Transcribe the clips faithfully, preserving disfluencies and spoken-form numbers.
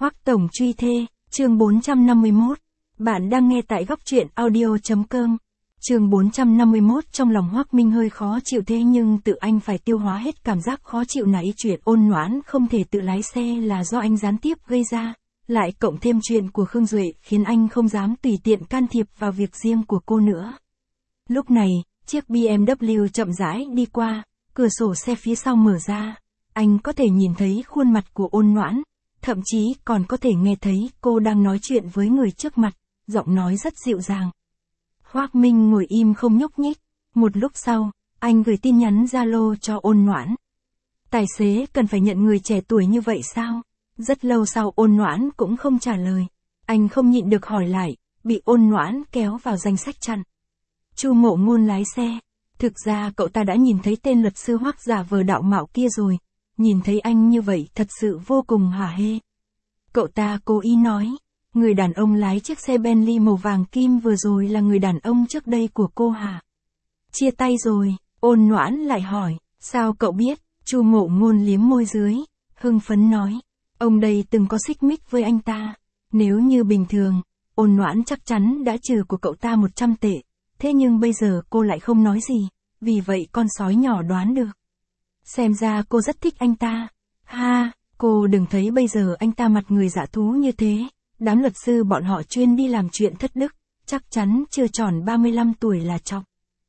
Hoắc Tổng truy thê, chương bốn trăm năm mươi mốt. Bạn đang nghe tại góc truyện audio chấm com. Chương bốn trăm năm mươi mốt. Trong lòng Hoắc Minh hơi khó chịu, thế nhưng tự anh phải tiêu hóa hết cảm giác khó chịu này. Chuyện Ôn Noãn không thể tự lái xe là do anh gián tiếp gây ra, lại cộng thêm chuyện của Khương Duệ khiến anh không dám tùy tiện can thiệp vào việc riêng của cô nữa. Lúc này, chiếc bê em vê chậm rãi đi qua, cửa sổ xe phía sau mở ra, anh có thể nhìn thấy khuôn mặt của Ôn Noãn, thậm chí còn có thể nghe thấy cô đang nói chuyện với người trước mặt, giọng nói rất dịu dàng. Hoắc Minh ngồi im không nhúc nhích, một lúc sau, anh gửi tin nhắn Zalo cho Ôn Noãn. Tài xế cần phải nhận người trẻ tuổi như vậy sao? Rất lâu sau Ôn Noãn cũng không trả lời, anh không nhịn được hỏi lại, bị Ôn Noãn kéo vào danh sách chặn. Chu Mộ Ngôn lái xe, thực ra cậu ta đã nhìn thấy tên luật sư Hoắc giả vờ đạo mạo kia rồi, nhìn thấy anh như vậy thật sự vô cùng hả hê. Cậu ta cố ý nói, người đàn ông lái chiếc xe Bentley màu vàng kim vừa rồi là người đàn ông trước đây của cô hả? Chia tay rồi, Ôn Noãn lại hỏi, sao cậu biết? Chu Mộ Ngôn liếm môi dưới, hưng phấn nói, ông đây từng có xích mích với anh ta. Nếu như bình thường, Ôn Noãn chắc chắn đã trừ của cậu ta một trăm tệ, thế nhưng bây giờ cô lại không nói gì, vì vậy con sói nhỏ đoán được. Xem ra cô rất thích anh ta. Ha, cô đừng thấy bây giờ anh ta mặt người dạ thú như thế, đám luật sư bọn họ chuyên đi làm chuyện thất đức, chắc chắn chưa tròn ba mươi lăm tuổi là chọc.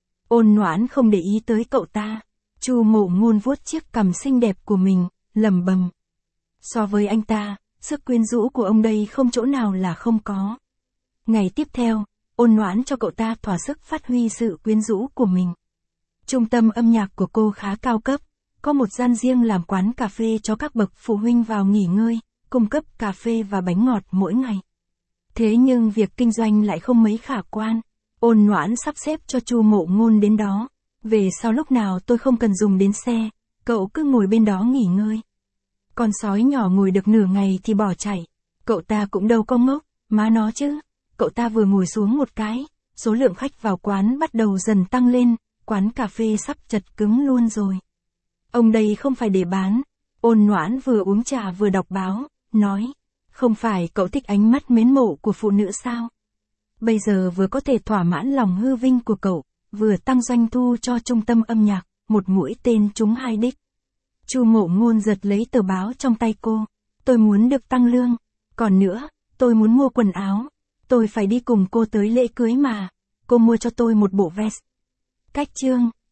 Ôn Noãn không để ý tới cậu ta. Chu Mộ Ngôn vuốt chiếc cằm xinh đẹp của mình, lẩm bẩm. So với anh ta, sức quyến rũ của ông đây không chỗ nào là không có. Ngày tiếp theo, Ôn Noãn cho cậu ta thỏa sức phát huy sự quyến rũ của mình. Trung tâm âm nhạc của cô khá cao cấp, có một gian riêng làm quán cà phê cho các bậc phụ huynh vào nghỉ ngơi, cung cấp cà phê và bánh ngọt mỗi ngày. Thế nhưng việc kinh doanh lại không mấy khả quan. Ôn Noãn sắp xếp cho Chu Mộ Ngôn đến đó. Về sau lúc nào tôi không cần dùng đến xe, cậu cứ ngồi bên đó nghỉ ngơi. Con sói nhỏ ngồi được nửa ngày thì bỏ chạy. Cậu ta cũng đâu có ngốc, má nó chứ. Cậu ta vừa ngồi xuống một cái, số lượng khách vào quán bắt đầu dần tăng lên, quán cà phê sắp chật cứng luôn rồi. Ông đây không phải để bán. Ôn Noãn vừa uống trà vừa đọc báo, nói, không phải cậu thích ánh mắt mến mộ của phụ nữ sao? Bây giờ vừa có thể thỏa mãn lòng hư vinh của cậu, vừa tăng doanh thu cho trung tâm âm nhạc, một mũi tên trúng hai đích. Chu Mộ Ngôn giật lấy tờ báo trong tay cô, tôi muốn được tăng lương, còn nữa, tôi muốn mua quần áo, tôi phải đi cùng cô tới lễ cưới mà, cô mua cho tôi một bộ vest. Cách chương